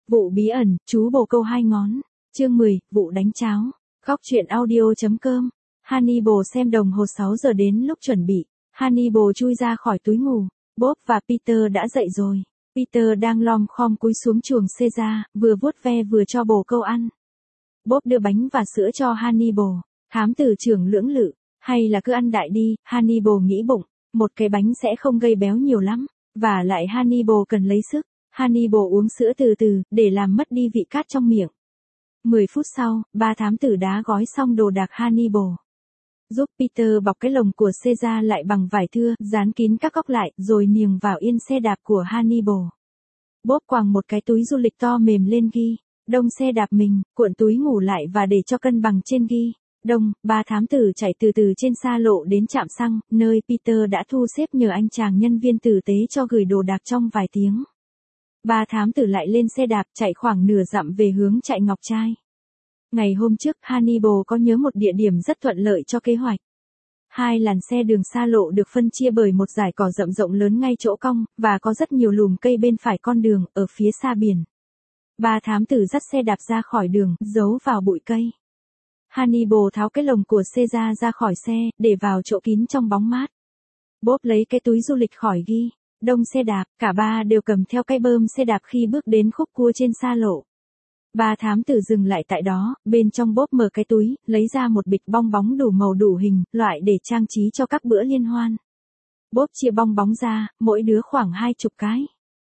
Vụ bí ẩn, chú bồ câu hai ngón. Chương 10, vụ đánh cháo. Góc truyện audio.com. Hannibal xem đồng hồ 6 giờ đến lúc chuẩn bị. Hannibal chui ra khỏi túi ngủ. Bob và Peter đã dậy rồi. Peter đang lom khom cúi xuống chuồng Caesar, vừa vuốt ve vừa cho bồ câu ăn. Bob đưa bánh và sữa cho Hannibal. Thám tử trưởng lưỡng lự, hay là cứ ăn đại đi, Hannibal nghĩ bụng. Một cái bánh sẽ không gây béo nhiều lắm. Và lại Hannibal cần lấy sức. Hannibal uống sữa từ từ, để làm mất đi vị cát trong miệng. 10 phút sau, ba thám tử đã gói xong đồ đạc Hannibal. Giúp Peter bọc cái lồng của Caesar lại bằng vải thưa, dán kín các góc lại, rồi niềng vào yên xe đạp của Hannibal. Bob quàng một cái túi du lịch to mềm lên ghi đông xe đạp mình, cuộn túi ngủ lại và để cho cân bằng trên ghi đông. Ba thám tử chạy từ từ trên xa lộ đến trạm xăng, nơi Peter đã thu xếp nhờ anh chàng nhân viên tử tế cho gửi đồ đạc trong vài tiếng. Ba thám tử lại lên xe đạp chạy khoảng nửa dặm về hướng trại Ngọc Trai. Ngày hôm trước, Hannibal có nhớ một địa điểm rất thuận lợi cho kế hoạch. Hai làn xe đường xa lộ được phân chia bởi một dải cỏ rậm rộng lớn ngay chỗ cong, và có rất nhiều lùm cây bên phải con đường, ở phía xa biển. Ba thám tử dắt xe đạp ra khỏi đường, giấu vào bụi cây. Hannibal tháo cái lồng của Caesar ra khỏi xe, để vào chỗ kín trong bóng mát. Bob lấy cái túi du lịch khỏi ghi đông xe đạp, cả ba đều cầm theo cái bơm xe đạp khi bước đến khúc cua trên xa lộ. Ba thám tử dừng lại tại đó, bên trong Bob mở cái túi, lấy ra một bịch bong bóng đủ màu đủ hình, loại để trang trí cho các bữa liên hoan. Bob chia bong bóng ra, mỗi đứa khoảng 20 cái.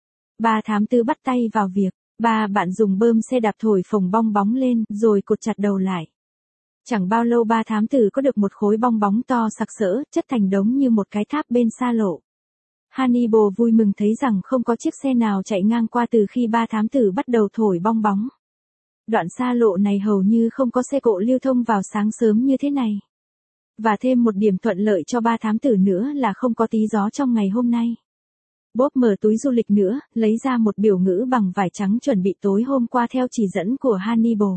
Ba thám tử bắt tay vào việc, ba bạn dùng bơm xe đạp thổi phồng bong bóng lên, rồi cột chặt đầu lại. Chẳng bao lâu ba thám tử có được một khối bong bóng to sặc sỡ, chất thành đống như một cái tháp bên xa lộ. Hannibal vui mừng thấy rằng không có chiếc xe nào chạy ngang qua từ khi ba thám tử bắt đầu thổi bong bóng. Đoạn xa lộ này hầu như không có xe cộ lưu thông vào sáng sớm như thế này. Và thêm một điểm thuận lợi cho ba thám tử nữa là không có tí gió trong ngày hôm nay. Bob mở túi du lịch nữa, lấy ra một biểu ngữ bằng vải trắng chuẩn bị tối hôm qua theo chỉ dẫn của Hannibal.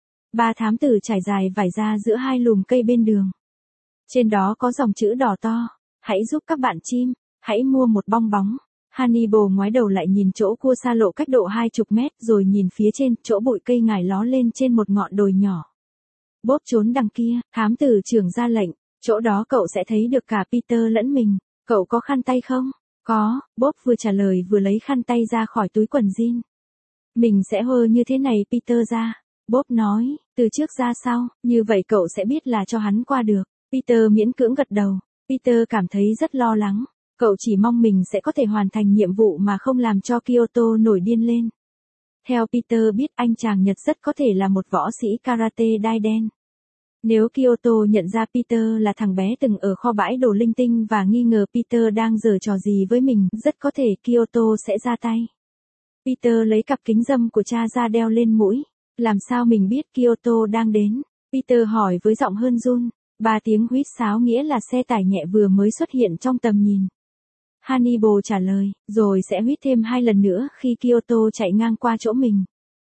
Ba thám tử trải dài vải ra giữa hai lùm cây bên đường. Trên đó có dòng chữ đỏ to: hãy giúp các bạn chim, hãy mua một bong bóng. Hannibal ngoái đầu lại nhìn chỗ cua xa lộ cách độ 20 mét, rồi nhìn phía trên, chỗ bụi cây ngải ló lên trên một ngọn đồi nhỏ. Bob trốn đằng kia, thám tử trưởng ra lệnh, chỗ đó cậu sẽ thấy được cả Peter lẫn mình. Cậu có khăn tay không? Có, Bob vừa trả lời vừa lấy khăn tay ra khỏi túi quần jean. Mình sẽ hơ như thế này Peter ra. Bob nói, từ trước ra sau, như vậy cậu sẽ biết là cho hắn qua được. Peter miễn cưỡng gật đầu. Peter cảm thấy rất lo lắng. Cậu chỉ mong mình sẽ có thể hoàn thành nhiệm vụ mà không làm cho Kyoto nổi điên lên. Theo Peter biết, anh chàng Nhật rất có thể là một võ sĩ karate đai đen. Nếu Kyoto nhận ra Peter là thằng bé từng ở kho bãi đồ linh tinh và nghi ngờ Peter đang giở trò gì với mình, rất có thể Kyoto sẽ ra tay. Peter lấy cặp kính râm của cha ra đeo lên mũi. Làm sao mình biết Kyoto đang đến? Peter hỏi với giọng hơn run. 3 tiếng huýt sáo nghĩa là xe tải nhẹ vừa mới xuất hiện trong tầm nhìn. Hannibal trả lời, rồi sẽ huýt thêm 2 lần nữa khi Kyoto chạy ngang qua chỗ mình.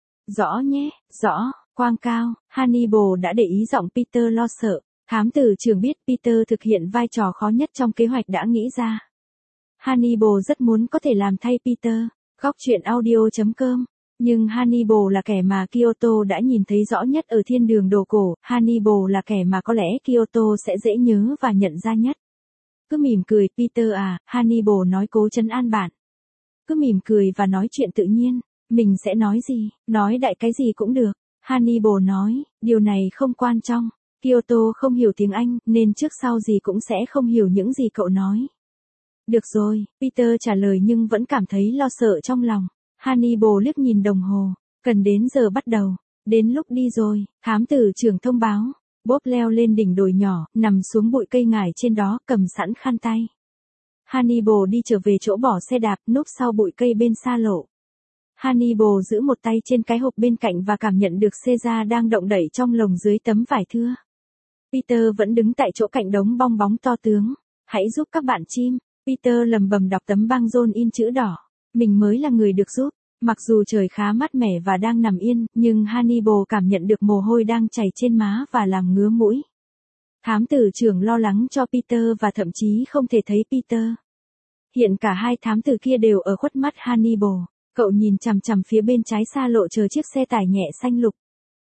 Rõ nhé, rõ, quang cao. Hannibal đã để ý giọng Peter lo sợ. Thám tử trưởng biết Peter thực hiện vai trò khó nhất trong kế hoạch đã nghĩ ra. Hannibal rất muốn có thể làm thay Peter. Góc truyện audio.com. Nhưng Hannibal là kẻ mà Kyoto đã nhìn thấy rõ nhất ở thiên đường đồ cổ. Hannibal là kẻ mà có lẽ Kyoto sẽ dễ nhớ và nhận ra nhất. Cứ mỉm cười Peter à, Hannibal nói cố trấn an bạn. Cứ mỉm cười và nói chuyện tự nhiên. Mình sẽ nói gì, nói đại cái gì cũng được. Hannibal nói, điều này không quan trọng. Kyoto không hiểu tiếng Anh, nên trước sau gì cũng sẽ không hiểu những gì cậu nói. Được rồi, Peter trả lời nhưng vẫn cảm thấy lo sợ trong lòng. Hannibal liếc nhìn đồng hồ. Cần đến giờ bắt đầu. Đến lúc đi rồi, thám tử trưởng thông báo. Bob leo lên đỉnh đồi nhỏ, nằm xuống bụi cây ngải trên đó, cầm sẵn khăn tay. Hannibal đi trở về chỗ bỏ xe đạp, núp sau bụi cây bên xa lộ. Hannibal giữ một tay trên cái hộp bên cạnh và cảm nhận được Caesar đang động đẩy trong lồng dưới tấm vải thưa. Peter vẫn đứng tại chỗ cạnh đống bong bóng to tướng. Hãy giúp các bạn chim. Peter lầm bầm đọc tấm băng rôn in chữ đỏ. Mình mới là người được giúp. Mặc dù trời khá mát mẻ và đang nằm yên, nhưng Hannibal cảm nhận được mồ hôi đang chảy trên má và làm ngứa mũi. Thám tử trưởng lo lắng cho Peter và thậm chí không thể thấy Peter. Hiện cả hai thám tử kia đều ở khuất mắt Hannibal. Cậu nhìn chằm chằm phía bên trái xa lộ chờ chiếc xe tải nhẹ xanh lục.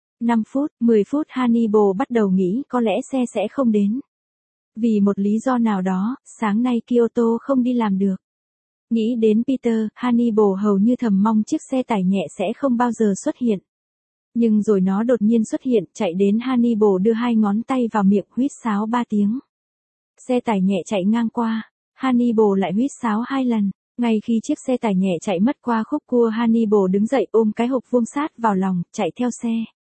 5 phút, 10 phút Hannibal bắt đầu nghĩ có lẽ xe sẽ không đến. Vì một lý do nào đó, sáng nay Kyoto không đi làm được. Nghĩ đến Peter, Hannibal hầu như thầm mong chiếc xe tải nhẹ sẽ không bao giờ xuất hiện. Nhưng rồi nó đột nhiên xuất hiện, chạy đến Hannibal đưa 2 ngón tay vào miệng huýt sáo 3 tiếng. Xe tải nhẹ chạy ngang qua, Hannibal lại huýt sáo 2 lần. Ngay khi chiếc xe tải nhẹ chạy mất qua khúc cua Hannibal đứng dậy ôm cái hộp vuông sát vào lòng, chạy theo xe.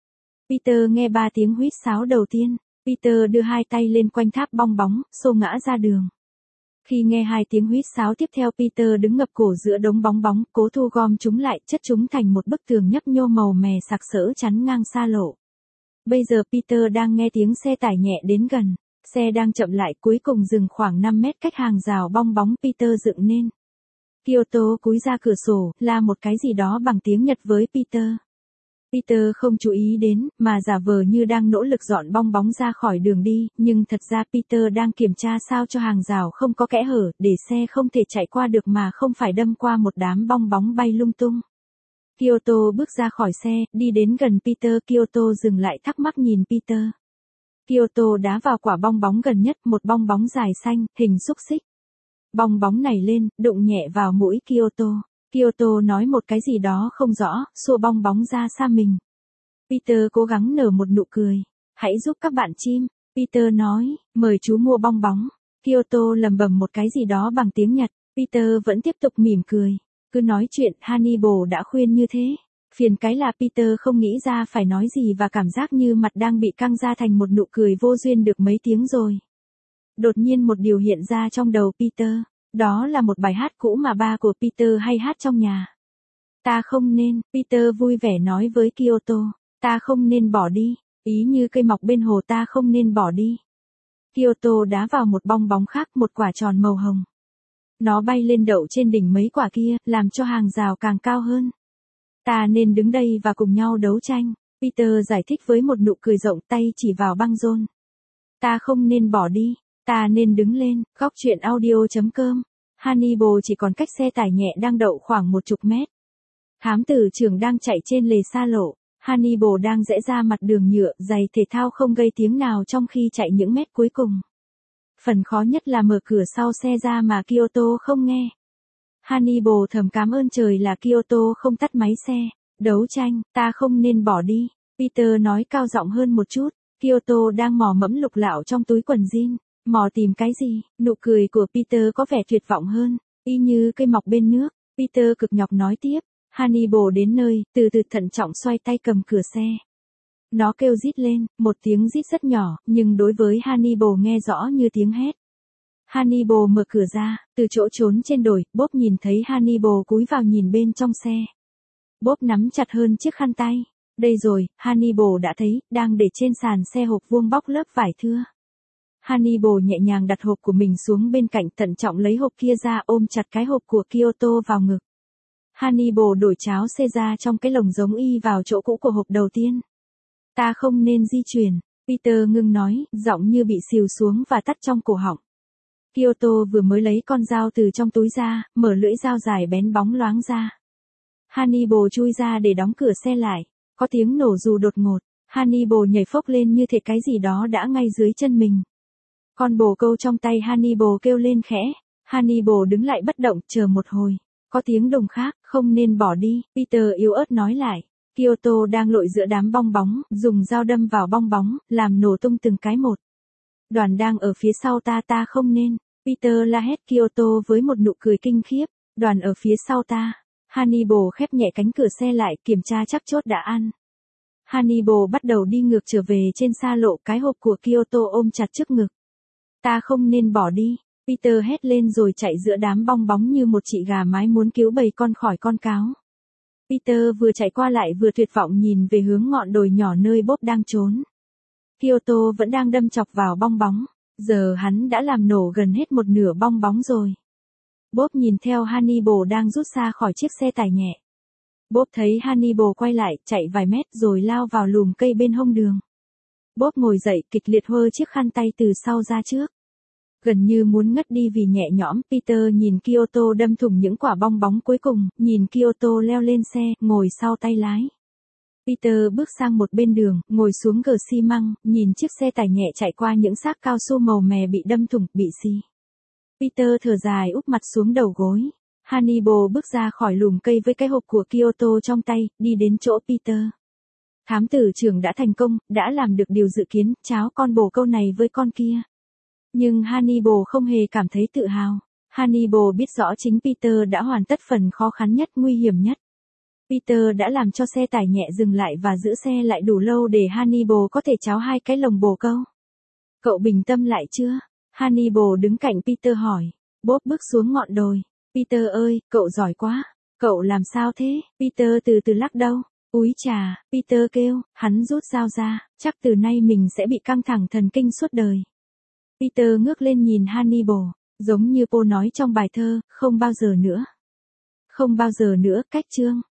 Peter nghe 3 tiếng huýt sáo đầu tiên, Peter đưa 2 tay lên quanh tháp bong bóng, xô ngã ra đường. Khi nghe 2 tiếng huýt sáo tiếp theo Peter đứng ngập cổ giữa đống bong bóng, cố thu gom chúng lại, chất chúng thành một bức tường nhấp nhô màu mè sặc sỡ chắn ngang xa lộ. Bây giờ Peter đang nghe tiếng xe tải nhẹ đến gần, xe đang chậm lại cuối cùng dừng khoảng 5 mét cách hàng rào bong bóng Peter dựng nên. Kyoto cúi ra cửa sổ, la một cái gì đó bằng tiếng Nhật với Peter. Peter không chú ý đến, mà giả vờ như đang nỗ lực dọn bong bóng ra khỏi đường đi, nhưng thật ra Peter đang kiểm tra sao cho hàng rào không có kẽ hở, để xe không thể chạy qua được mà không phải đâm qua một đám bong bóng bay lung tung. Kyoto bước ra khỏi xe, đi đến gần Peter. Kyoto dừng lại thắc mắc nhìn Peter. Kyoto đá vào quả bong bóng gần nhất, một bong bóng dài xanh, hình xúc xích. Bong bóng nảy lên, đụng nhẹ vào mũi Kyoto. Kyoto nói một cái gì đó không rõ, xua bong bóng ra xa mình. Peter cố gắng nở một nụ cười. Hãy giúp các bạn chim. Peter nói, mời chú mua bong bóng. Kyoto lẩm bẩm một cái gì đó bằng tiếng Nhật. Peter vẫn tiếp tục mỉm cười. Cứ nói chuyện, Hannibal đã khuyên như thế. Phiền cái là Peter không nghĩ ra phải nói gì và cảm giác như mặt đang bị căng ra thành một nụ cười vô duyên được mấy tiếng rồi. Đột nhiên một điều hiện ra trong đầu Peter. Đó là một bài hát cũ mà ba của Peter hay hát trong nhà. Ta không nên, Peter vui vẻ nói với Kyoto. Ta không nên bỏ đi, ý như cây mọc bên hồ ta không nên bỏ đi. Kyoto đá vào một bong bóng khác, một quả tròn màu hồng. Nó bay lên đậu trên đỉnh mấy quả kia, làm cho hàng rào càng cao hơn. Ta nên đứng đây và cùng nhau đấu tranh. Peter giải thích với một nụ cười rộng, tay chỉ vào băng rôn. Ta không nên bỏ đi. Ta nên đứng lên. Góc truyện audio.com. Hannibal chỉ còn cách xe tải nhẹ đang đậu khoảng 10 mét. Thám tử trưởng đang chạy trên lề xa lộ. Hannibal đang rẽ ra mặt đường nhựa, giày thể thao không gây tiếng nào trong khi chạy những mét cuối cùng. Phần khó nhất là mở cửa sau xe ra mà Kyoto không nghe. Hannibal thầm cảm ơn trời là Kyoto không tắt máy xe. Đấu tranh, ta không nên bỏ đi. Peter nói cao giọng hơn một chút. Kyoto đang mò mẫm lục lạo trong túi quần jean. Mò tìm cái gì? Nụ cười của Peter có vẻ tuyệt vọng hơn, y như cây mọc bên nước. Peter cực nhọc nói tiếp. Hannibal đến nơi, từ từ thận trọng xoay tay cầm cửa xe. Nó kêu rít lên, một tiếng rít rất nhỏ, nhưng đối với Hannibal nghe rõ như tiếng hét. Hannibal mở cửa ra, từ chỗ trốn trên đồi, Bob nhìn thấy Hannibal cúi vào nhìn bên trong xe. Bob nắm chặt hơn chiếc khăn tay. Đây rồi, Hannibal đã thấy, đang để trên sàn xe hộp vuông bọc lớp vải thưa. Hannibal nhẹ nhàng đặt hộp của mình xuống bên cạnh, thận trọng lấy hộp kia ra, ôm chặt cái hộp của Kyoto vào ngực. Hannibal đổi cháo xe ra trong cái lồng giống y vào chỗ cũ của hộp đầu tiên. Ta không nên di chuyển, Peter ngưng nói, giọng như bị xìu xuống và tắt trong cổ họng. Kyoto vừa mới lấy con dao từ trong túi ra, mở lưỡi dao dài bén bóng loáng ra. Hannibal chui ra để đóng cửa xe lại. Có tiếng nổ dù đột ngột. Hannibal nhảy phốc lên như thể cái gì đó đã ngay dưới chân mình. Con bồ câu trong tay Hannibal kêu lên khẽ. Hannibal đứng lại bất động, chờ một hồi. Có tiếng đồng khác, không nên bỏ đi, Peter yếu ớt nói lại. Kyoto đang lội giữa đám bong bóng, dùng dao đâm vào bong bóng, làm nổ tung từng cái một. Đoàn đang ở phía sau ta không nên. Peter la hét Kyoto với một nụ cười kinh khiếp. Đoàn ở phía sau ta. Hannibal khép nhẹ cánh cửa xe lại, kiểm tra chắc chốt đã ăn. Hannibal bắt đầu đi ngược trở về trên xa lộ, cái hộp của Kyoto ôm chặt trước ngực. Ta không nên bỏ đi. Peter hét lên rồi chạy giữa đám bong bóng như một chị gà mái muốn cứu bầy con khỏi con cáo. Peter vừa chạy qua lại vừa tuyệt vọng nhìn về hướng ngọn đồi nhỏ nơi Bob đang trốn. Kyoto vẫn đang đâm chọc vào bong bóng. Giờ hắn đã làm nổ gần hết một nửa bong bóng rồi. Bob nhìn theo Hannibal đang rút xa khỏi chiếc xe tải nhẹ. Bob thấy Hannibal quay lại, chạy vài mét rồi lao vào lùm cây bên hông đường. Bob ngồi dậy, kịch liệt hơ chiếc khăn tay từ sau ra trước. Gần như muốn ngất đi vì nhẹ nhõm, Peter nhìn Kyoto đâm thủng những quả bong bóng cuối cùng, nhìn Kyoto leo lên xe, ngồi sau tay lái. Peter bước sang một bên đường, ngồi xuống gờ xi măng, nhìn chiếc xe tải nhẹ chạy qua những xác cao su màu mè bị đâm thủng, bị xi. Peter thở dài úp mặt xuống đầu gối. Hannibal bước ra khỏi lùm cây với cái hộp của Kyoto trong tay, đi đến chỗ Peter. Thám tử trưởng đã thành công, đã làm được điều dự kiến, cháu con bồ câu này với con kia. Nhưng Hannibal không hề cảm thấy tự hào. Hannibal biết rõ chính Peter đã hoàn tất phần khó khăn nhất, nguy hiểm nhất. Peter đã làm cho xe tải nhẹ dừng lại và giữ xe lại đủ lâu để Hannibal có thể tráo hai cái lồng bồ câu. Cậu bình tâm lại chưa? Hannibal đứng cạnh Peter hỏi. Bob bước xuống ngọn đồi. Peter ơi, cậu giỏi quá. Cậu làm sao thế? Peter từ từ lắc đầu. Úi chà, Peter kêu, hắn rút dao ra, chắc từ nay mình sẽ bị căng thẳng thần kinh suốt đời. Peter ngước lên nhìn Hannibal, giống như Poe nói trong bài thơ, không bao giờ nữa. Không bao giờ nữa, cách chương.